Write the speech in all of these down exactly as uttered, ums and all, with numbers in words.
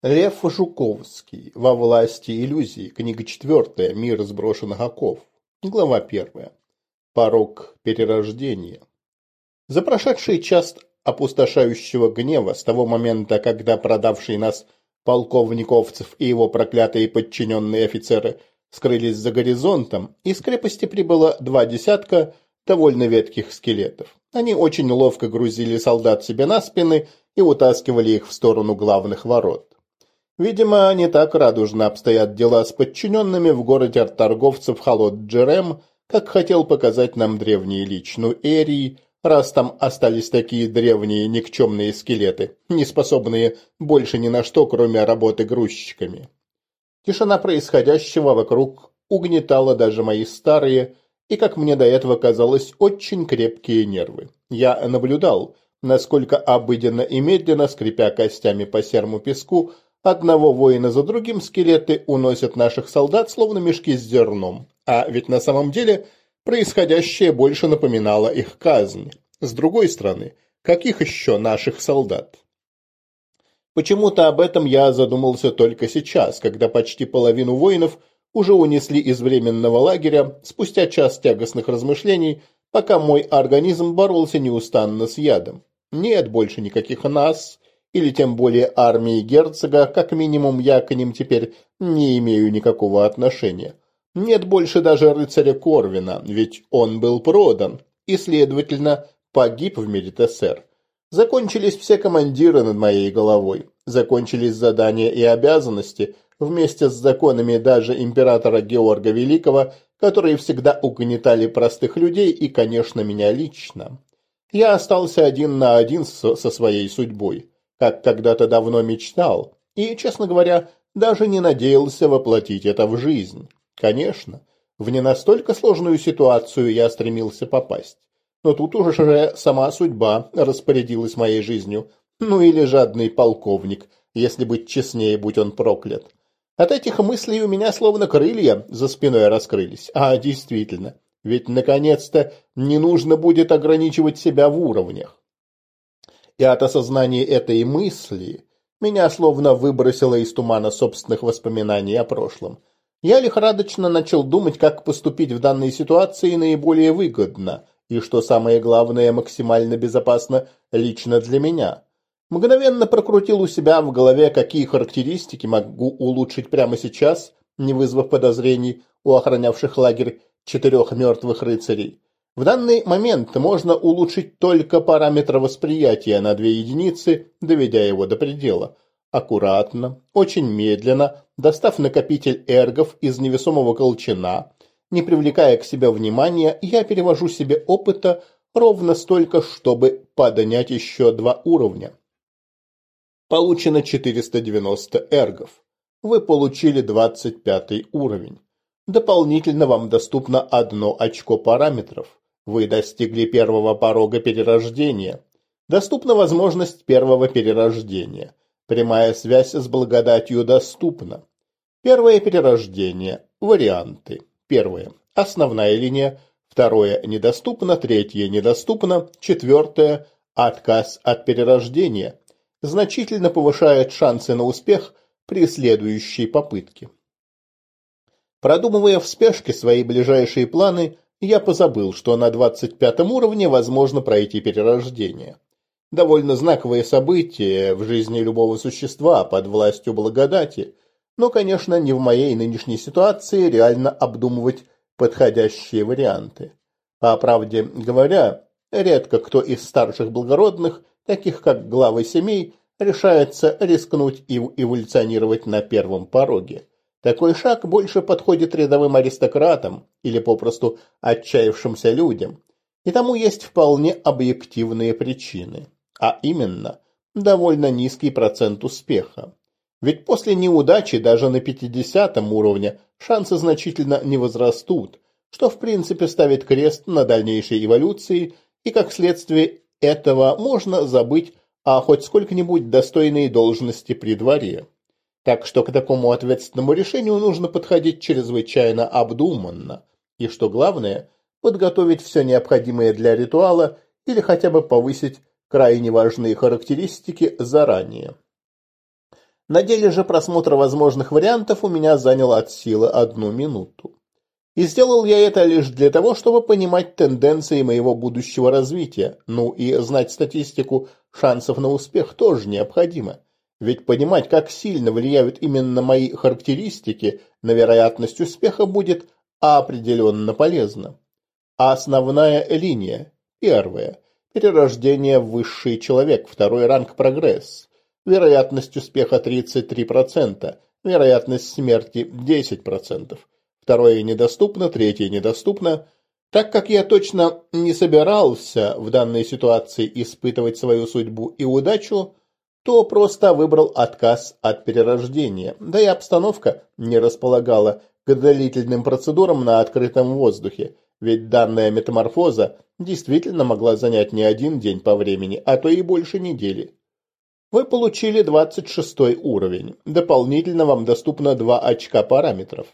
Лев Жуковский. Во власти иллюзий. Книга четвертая. Мир сброшенных оков. Глава первая. Порог перерождения. За прошедший час опустошающего гнева, с того момента, когда продавший нас полковник Овцев и его проклятые подчиненные офицеры скрылись за горизонтом, из крепости прибыло два десятка довольно ветких скелетов. Они очень ловко грузили солдат себе на спины и утаскивали их в сторону главных ворот. Видимо, не так радужно обстоят дела с подчиненными в городе от торговцев Халот-Джерем, как хотел показать нам древний лич Нуэрий, раз там остались такие древние никчемные скелеты, не способные больше ни на что, кроме работы грузчиками. Тишина происходящего вокруг угнетала даже мои старые и, как мне до этого казалось, очень крепкие нервы. Я наблюдал, насколько обыденно и медленно, скрипя костями по серому песку, одного воина за другим скелеты уносят наших солдат, словно мешки с зерном. А ведь на самом деле происходящее больше напоминало их казнь. С другой стороны, каких еще наших солдат? Почему-то об этом я задумался только сейчас, когда почти половину воинов уже унесли из временного лагеря спустя час тягостных размышлений, пока мой организм боролся неустанно с ядом. Нет больше никаких нас, или тем более армии герцога, как минимум я к ним теперь не имею никакого отношения. Нет больше даже рыцаря Корвина, ведь он был продан и, следовательно, погиб в мире Тессер. Закончились все командиры над моей головой, закончились задания и обязанности, вместе с законами даже императора Георга Великого, которые всегда угнетали простых людей и, конечно, меня лично. Я остался один на один со, со своей судьбой, как когда-то давно мечтал, и, честно говоря, даже не надеялся воплотить это в жизнь. Конечно, в не настолько сложную ситуацию я стремился попасть, но тут уже сама судьба распорядилась моей жизнью, ну или жадный полковник, если быть честнее, будь он проклят. От этих мыслей у меня словно крылья за спиной раскрылись, а действительно, ведь наконец-то не нужно будет ограничивать себя в уровнях. И от осознания этой мысли меня словно выбросило из тумана собственных воспоминаний о прошлом. Я лихорадочно начал думать, как поступить в данной ситуации наиболее выгодно и, что самое главное, максимально безопасно лично для меня. Мгновенно прокрутил у себя в голове, какие характеристики могу улучшить прямо сейчас, не вызвав подозрений у охранявших лагерь четырех мертвых рыцарей. В данный момент можно улучшить только параметр восприятия на две единицы, доведя его до предела. Аккуратно, очень медленно, достав накопитель эргов из невесомого колчана, не привлекая к себе внимания, я перевожу себе опыта ровно столько, чтобы поднять еще два уровня. Получено четыреста девяносто эргов. Вы получили двадцать пятый уровень. Дополнительно вам доступно одно очко параметров. Вы достигли первого порога перерождения. Доступна возможность первого перерождения. Прямая связь с благодатью доступна. Первое перерождение. Варианты. Первое. Основная линия. Второе. Недоступно. Третье. Недоступно. Четвертое. Отказ от перерождения. Значительно повышает шансы на успех при следующей попытке. Продумывая в спешке свои ближайшие планы, я позабыл, что на двадцать пятом уровне возможно пройти перерождение. Довольно знаковое событие в жизни любого существа под властью благодати, но, конечно, не в моей нынешней ситуации реально обдумывать подходящие варианты. По правде говоря, редко кто из старших благородных, таких как главы семей, решается рискнуть и эволюционировать на первом пороге. Такой шаг больше подходит рядовым аристократам или попросту отчаявшимся людям. И тому есть вполне объективные причины. А именно, довольно низкий процент успеха. Ведь после неудачи даже на пятидесятом уровне шансы значительно не возрастут, что в принципе ставит крест на дальнейшей эволюции, и как следствие этого можно забыть о хоть сколько-нибудь достойной должности при дворе. Так что к такому ответственному решению нужно подходить чрезвычайно обдуманно. И, что главное, подготовить все необходимое для ритуала или хотя бы повысить крайне важные характеристики заранее. На деле же просмотр возможных вариантов у меня занял от силы одну минуту. И сделал я это лишь для того, чтобы понимать тенденции моего будущего развития. Ну и знать статистику шансов на успех тоже необходимо. Ведь понимать, как сильно влияют именно мои характеристики на вероятность успеха, будет определенно полезно. А основная линия. Первая. Перерождение в высший человек. Второй ранг прогресс. Вероятность успеха тридцать три процента. Вероятность смерти десять процентов. Второе недоступно, третье недоступно. Так как я точно не собирался в данной ситуации испытывать свою судьбу и удачу, то просто выбрал отказ от перерождения. Да и обстановка не располагала к длительным процедурам на открытом воздухе, ведь данная метаморфоза действительно могла занять не один день по времени, а то и больше недели. Вы получили двадцать шестой уровень. Дополнительно вам доступно два очка параметров.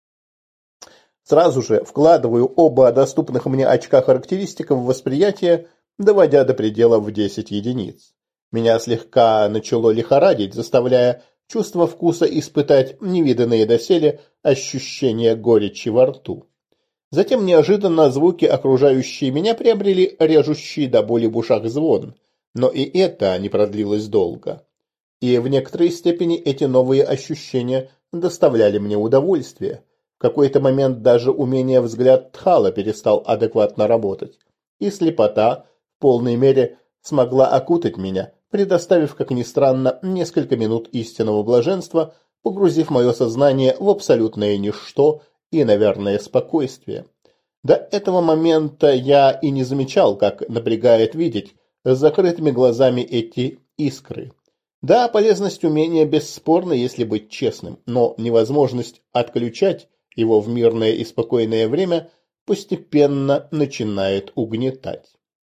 Сразу же вкладываю оба доступных мне очка характеристик в восприятие, доводя до предела в десять единиц. Меня слегка начало лихорадить, заставляя чувство вкуса испытать невиданные доселе ощущения горечи во рту. Затем неожиданно звуки, окружающие меня, приобрели режущий до боли в ушах звон, но и это не продлилось долго. И в некоторой степени эти новые ощущения доставляли мне удовольствие. В какой-то момент даже умение взгляд Тхала перестал адекватно работать, и слепота в полной мере смогла окутать меня, предоставив, как ни странно, несколько минут истинного блаженства, погрузив мое сознание в абсолютное ничто и, наверное, спокойствие. До этого момента я и не замечал, как напрягает видеть с закрытыми глазами эти искры. Да, полезность умения бесспорна, если быть честным, но невозможность отключать его в мирное и спокойное время постепенно начинает угнетать.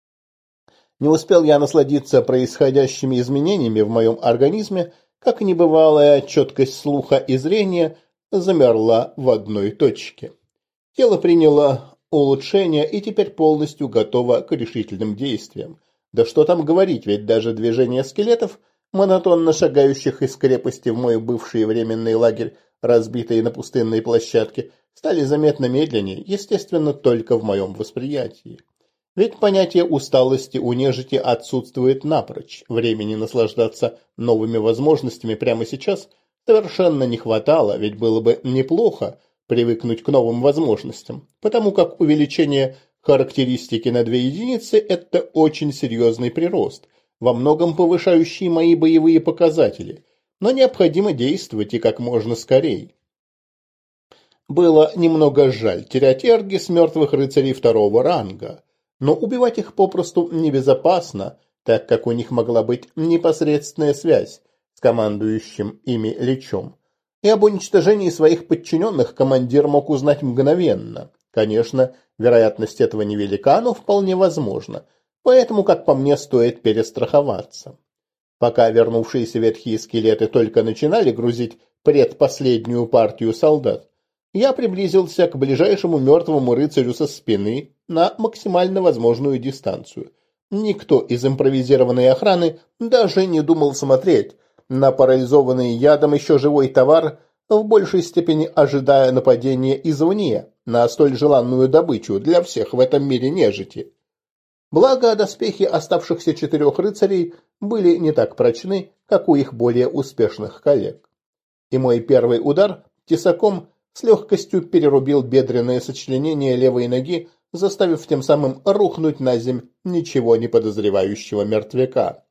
Не успел я насладиться происходящими изменениями в моем организме, как небывалая четкость слуха и зрения замерла в одной точке. Тело приняло улучшение и теперь полностью готово к решительным действиям. Да что там говорить, ведь даже движения скелетов, монотонно шагающих из крепости в мой бывший временный лагерь, разбитые на пустынной площадке, стали заметно медленнее, естественно, только в моем восприятии. Ведь понятие усталости у нежити отсутствует напрочь. Времени наслаждаться новыми возможностями прямо сейчас совершенно не хватало, ведь было бы неплохо привыкнуть к новым возможностям, потому как увеличение характеристики на две единицы – это очень серьезный прирост, во многом повышающий мои боевые показатели, но необходимо действовать и как можно скорее. Было немного жаль терять эрги с мертвых рыцарей второго ранга, но убивать их попросту небезопасно, так как у них могла быть непосредственная связь с командующим ими личом. И об уничтожении своих подчиненных командир мог узнать мгновенно. Конечно, вероятность этого невелика, но вполне возможно, поэтому, как по мне, стоит перестраховаться. Пока вернувшиеся ветхие скелеты только начинали грузить предпоследнюю партию солдат, я приблизился к ближайшему мертвому рыцарю со спины на максимально возможную дистанцию. Никто из импровизированной охраны даже не думал смотреть на парализованный ядом еще живой товар, в большей степени ожидая нападения извне на столь желанную добычу для всех в этом мире нежити. Благо, доспехи оставшихся четырех рыцарей были не так прочны, как у их более успешных коллег. И мой первый удар тесаком с легкостью перерубил бедренное сочленение левой ноги, заставив тем самым рухнуть на земь ничего не подозревающего мертвяка.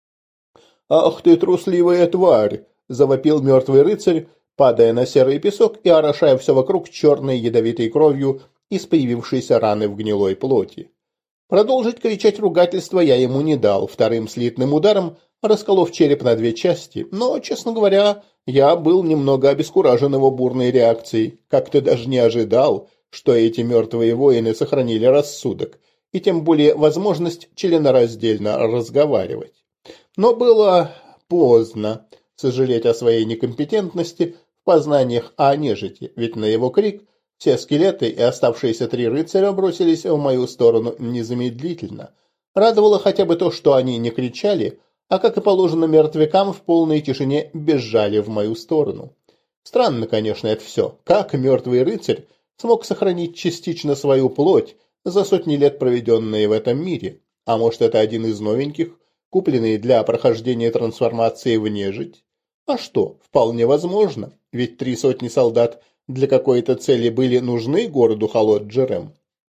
«Ах ты, трусливая тварь!» – завопил мертвый рыцарь, падая на серый песок и орошая все вокруг черной ядовитой кровью из появившейся раны в гнилой плоти. Продолжить кричать ругательство я ему не дал, вторым слитным ударом расколов череп на две части, но, честно говоря, я был немного обескуражен его бурной реакцией, как-то даже не ожидал, что эти мертвые воины сохранили рассудок, и тем более возможность членораздельно разговаривать. Но было поздно сожалеть о своей некомпетентности в познаниях о нежити, ведь на его крик все скелеты и оставшиеся три рыцаря бросились в мою сторону незамедлительно. Радовало хотя бы то, что они не кричали, а как и положено мертвякам, в полной тишине бежали в мою сторону. Странно, конечно, это все. Как мертвый рыцарь смог сохранить частично свою плоть за сотни лет, проведенные в этом мире? А может, это один из новеньких, купленный для прохождения трансформации в нежить? А что, вполне возможно, ведь три сотни солдат для какой-то цели были нужны городу Халот-Джерем.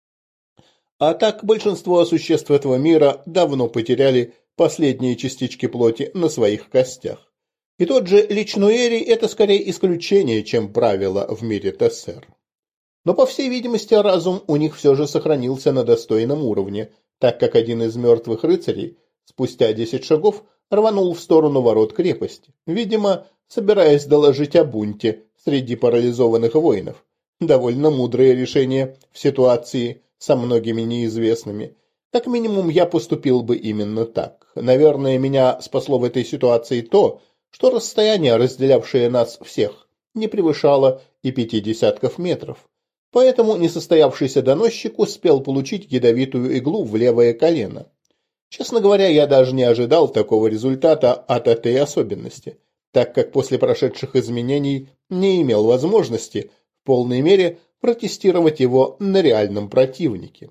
А так большинство существ этого мира давно потеряли последние частички плоти на своих костях. И тот же Личнуэри – это скорее исключение, чем правило в мире Тессер. Но, по всей видимости, разум у них все же сохранился на достойном уровне, так как один из мертвых рыцарей, спустя десять шагов, рванул в сторону ворот крепости, видимо, собираясь доложить о бунте среди парализованных воинов. Довольно мудрое решение в ситуации со многими неизвестными. Как минимум, я поступил бы именно так. Наверное, меня спасло в этой ситуации то, что расстояние, разделявшее нас всех, не превышало и пяти десятков метров. Поэтому несостоявшийся доносчик успел получить ядовитую иглу в левое колено. Честно говоря, я даже не ожидал такого результата от этой особенности, так как после прошедших изменений не имел возможности в полной мере протестировать его на реальном противнике.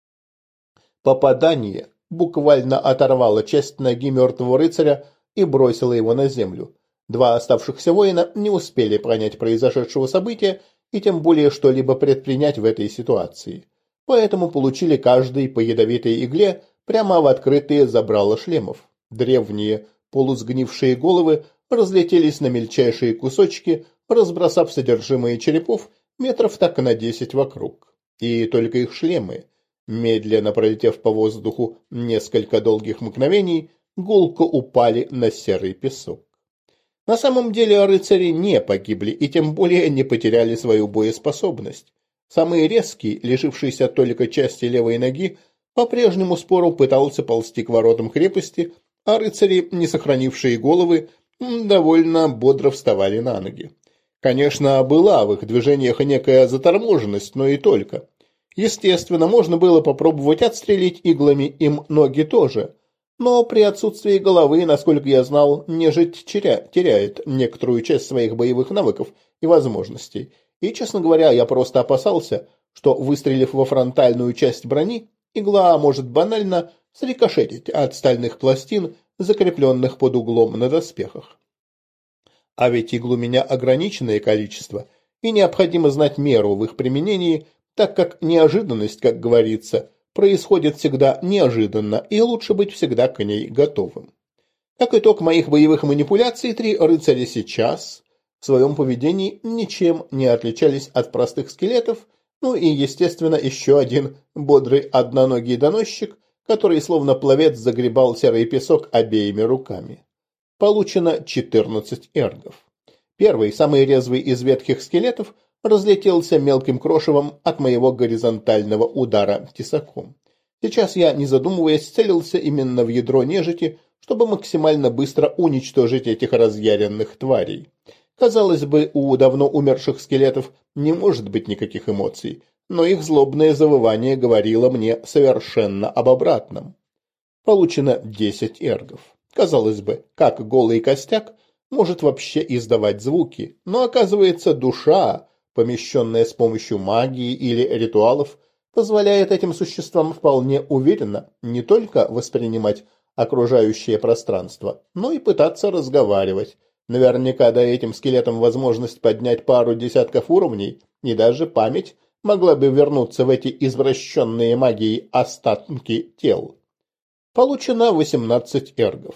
Попадание буквально оторвало часть ноги мертвого рыцаря и бросило его на землю. Два оставшихся воина не успели понять произошедшего события и тем более что-либо предпринять в этой ситуации. Поэтому получили каждый по ядовитой игле прямо в открытые забрала шлемов. Древние полусгнившие головы разлетелись на мельчайшие кусочки, разбросав содержимое черепов метров так на десять вокруг. И только их шлемы, медленно пролетев по воздуху несколько долгих мгновений, гулко упали на серый песок. На самом деле рыцари не погибли и тем более не потеряли свою боеспособность. Самый резкий, лишившийся только части левой ноги, по-прежнему спору пытался ползти к воротам крепости, а рыцари, не сохранившие головы, довольно бодро вставали на ноги. Конечно, была в их движениях некая заторможенность, но и только. Естественно, можно было попробовать отстрелить иглами им ноги тоже, но при отсутствии головы, насколько я знал, нежить теряет некоторую часть своих боевых навыков и возможностей. И, честно говоря, я просто опасался, что, выстрелив во фронтальную часть брони, игла может банально срикошетить от стальных пластин, закрепленных под углом на доспехах. А ведь игл у меня ограниченное количество, и необходимо знать меру в их применении, так как неожиданность, как говорится, происходит всегда неожиданно, и лучше быть всегда к ней готовым. Как итог моих боевых манипуляций, три рыцаря сейчас в своем поведении ничем не отличались от простых скелетов, ну и, естественно, еще один бодрый одноногий доносчик, который словно пловец загребал серый песок обеими руками. Получено четырнадцать эргов. Первый, самый резвый из ветхих скелетов, разлетелся мелким крошевом от моего горизонтального удара тесаком. Сейчас я, не задумываясь, целился именно в ядро нежити, чтобы максимально быстро уничтожить этих разъяренных тварей. Казалось бы, у давно умерших скелетов не может быть никаких эмоций, но их злобное завывание говорило мне совершенно об обратном. Получено десять эргов. Казалось бы, как голый костяк может вообще издавать звуки, но оказывается, душа, помещенная с помощью магии или ритуалов, позволяет этим существам вполне уверенно не только воспринимать окружающее пространство, но и пытаться разговаривать. Наверняка дай этим скелетам возможность поднять пару десятков уровней, и даже память могла бы вернуться в эти извращенные магией остатки тел. Получено восемнадцать эргов.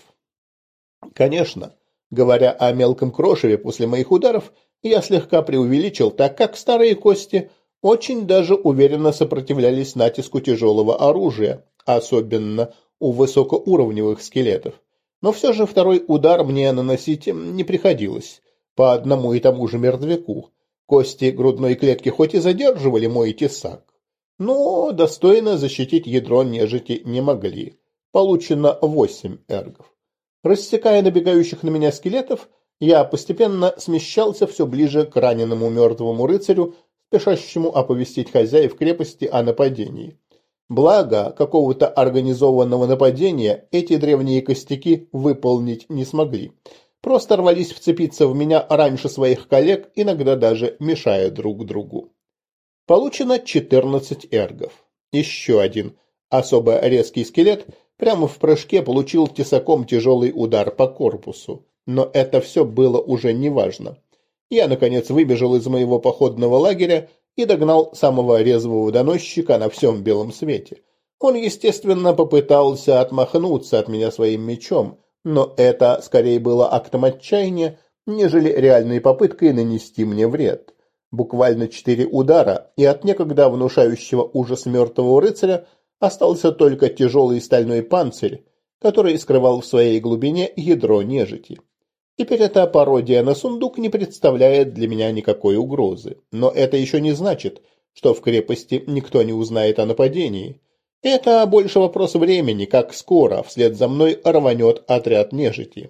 Конечно, говоря о мелком крошеве после моих ударов, я слегка преувеличил, так как старые кости очень даже уверенно сопротивлялись натиску тяжелого оружия, особенно у высокоуровневых скелетов. Но все же второй удар мне наносить не приходилось, по одному и тому же мертвяку. Кости грудной клетки хоть и задерживали мой тесак, но достойно защитить ядро нежити не могли. Получено восемь эргов. Рассекая набегающих на меня скелетов, я постепенно смещался все ближе к раненому мертвому рыцарю, спешащему оповестить хозяев крепости о нападении. Благо, какого-то организованного нападения эти древние костяки выполнить не смогли. Просто рвались вцепиться в меня раньше своих коллег, иногда даже мешая друг другу. Получено четырнадцать эргов. Еще один особо резкий скелет прямо в прыжке получил тесаком тяжелый удар по корпусу. Но это все было уже неважно. Я, наконец, выбежал из моего походного лагеря и догнал самого резвого доносчика на всем белом свете. Он, естественно, попытался отмахнуться от меня своим мечом, но это скорее было актом отчаяния, нежели реальной попыткой нанести мне вред. Буквально четыре удара, и от некогда внушающего ужас мертвого рыцаря остался только тяжелый стальной панцирь, который скрывал в своей глубине ядро нежити. Теперь эта пародия на сундук не представляет для меня никакой угрозы. Но это еще не значит, что в крепости никто не узнает о нападении. Это больше вопрос времени, как скоро вслед за мной рванет отряд нежити.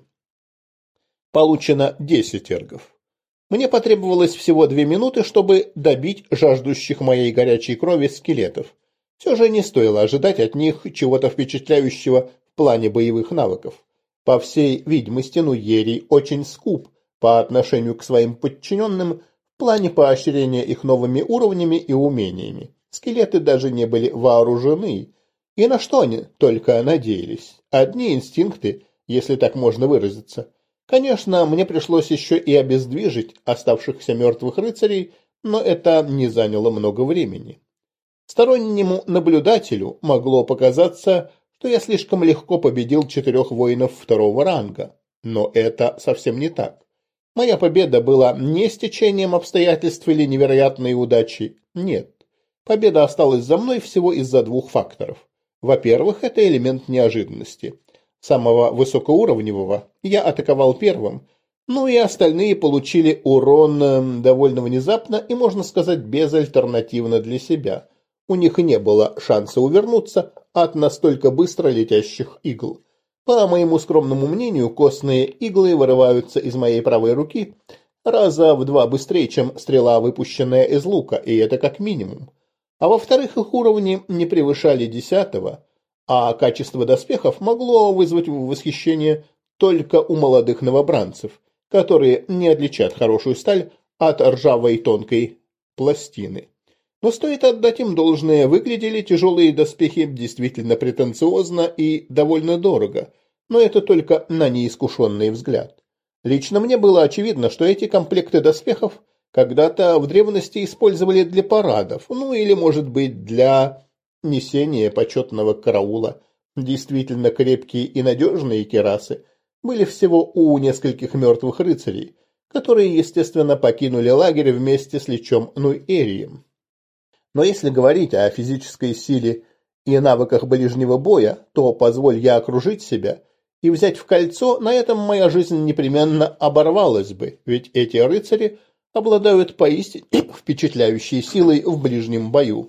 Получено десять эргов. Мне потребовалось всего две минуты, чтобы добить жаждущих моей горячей крови скелетов. Все же не стоило ожидать от них чего-то впечатляющего в плане боевых навыков. По всей видимости, Нуерий очень скуп по отношению к своим подчиненным в плане поощрения их новыми уровнями и умениями. Скелеты даже не были вооружены. И на что они только надеялись? Одни инстинкты, если так можно выразиться. Конечно, мне пришлось еще и обездвижить оставшихся мертвых рыцарей, но это не заняло много времени. Стороннему наблюдателю могло показаться, что я слишком легко победил четырех воинов второго ранга. Но это совсем не так. Моя победа была не стечением обстоятельств или невероятной удачи. Нет. Победа осталась за мной всего из-за двух факторов. Во-первых, это элемент неожиданности. Самого высокоуровневого я атаковал первым, ну и остальные получили урон довольно внезапно и, можно сказать, безальтернативно для себя. У них не было шанса увернуться от настолько быстро летящих игл. По моему скромному мнению, костные иглы вырываются из моей правой руки раза в два быстрее, чем стрела, выпущенная из лука, и это как минимум. А во-вторых, их уровни не превышали десятого, а качество доспехов могло вызвать восхищение только у молодых новобранцев, которые не отличат хорошую сталь от ржавой тонкой пластины. Но стоит отдать им должное, выглядели тяжелые доспехи действительно претенциозно и довольно дорого, но это только на неискушенный взгляд. Лично мне было очевидно, что эти комплекты доспехов когда-то в древности использовали для парадов, ну или, может быть, для несения почетного караула. Действительно крепкие и надежные кирасы были всего у нескольких мертвых рыцарей, которые, естественно, покинули лагерь вместе с Личом Нуэрием. Но если говорить о физической силе и навыках ближнего боя, то позволь я окружить себя и взять в кольцо, на этом моя жизнь непременно оборвалась бы, ведь эти рыцари обладают поистине впечатляющей силой в ближнем бою.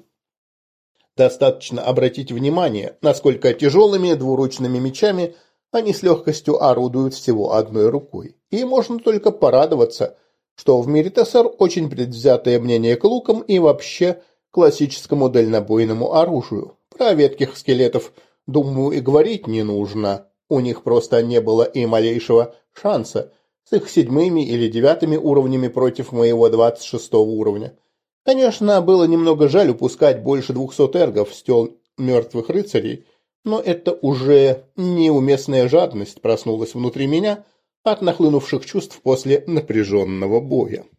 Достаточно обратить внимание, насколько тяжелыми двуручными мечами они с легкостью орудуют всего одной рукой. И можно только порадоваться, что в мире ТСР очень предвзятое мнение к лукам и вообще классическому дальнобойному оружию. Про ветких скелетов, думаю, и говорить не нужно. У них просто не было и малейшего шанса с их седьмыми или девятыми уровнями против моего двадцать шестого уровня. Конечно, было немного жаль упускать больше двухсот эргов с тел мертвых рыцарей, но это уже неуместная жадность проснулась внутри меня от нахлынувших чувств после напряженного боя.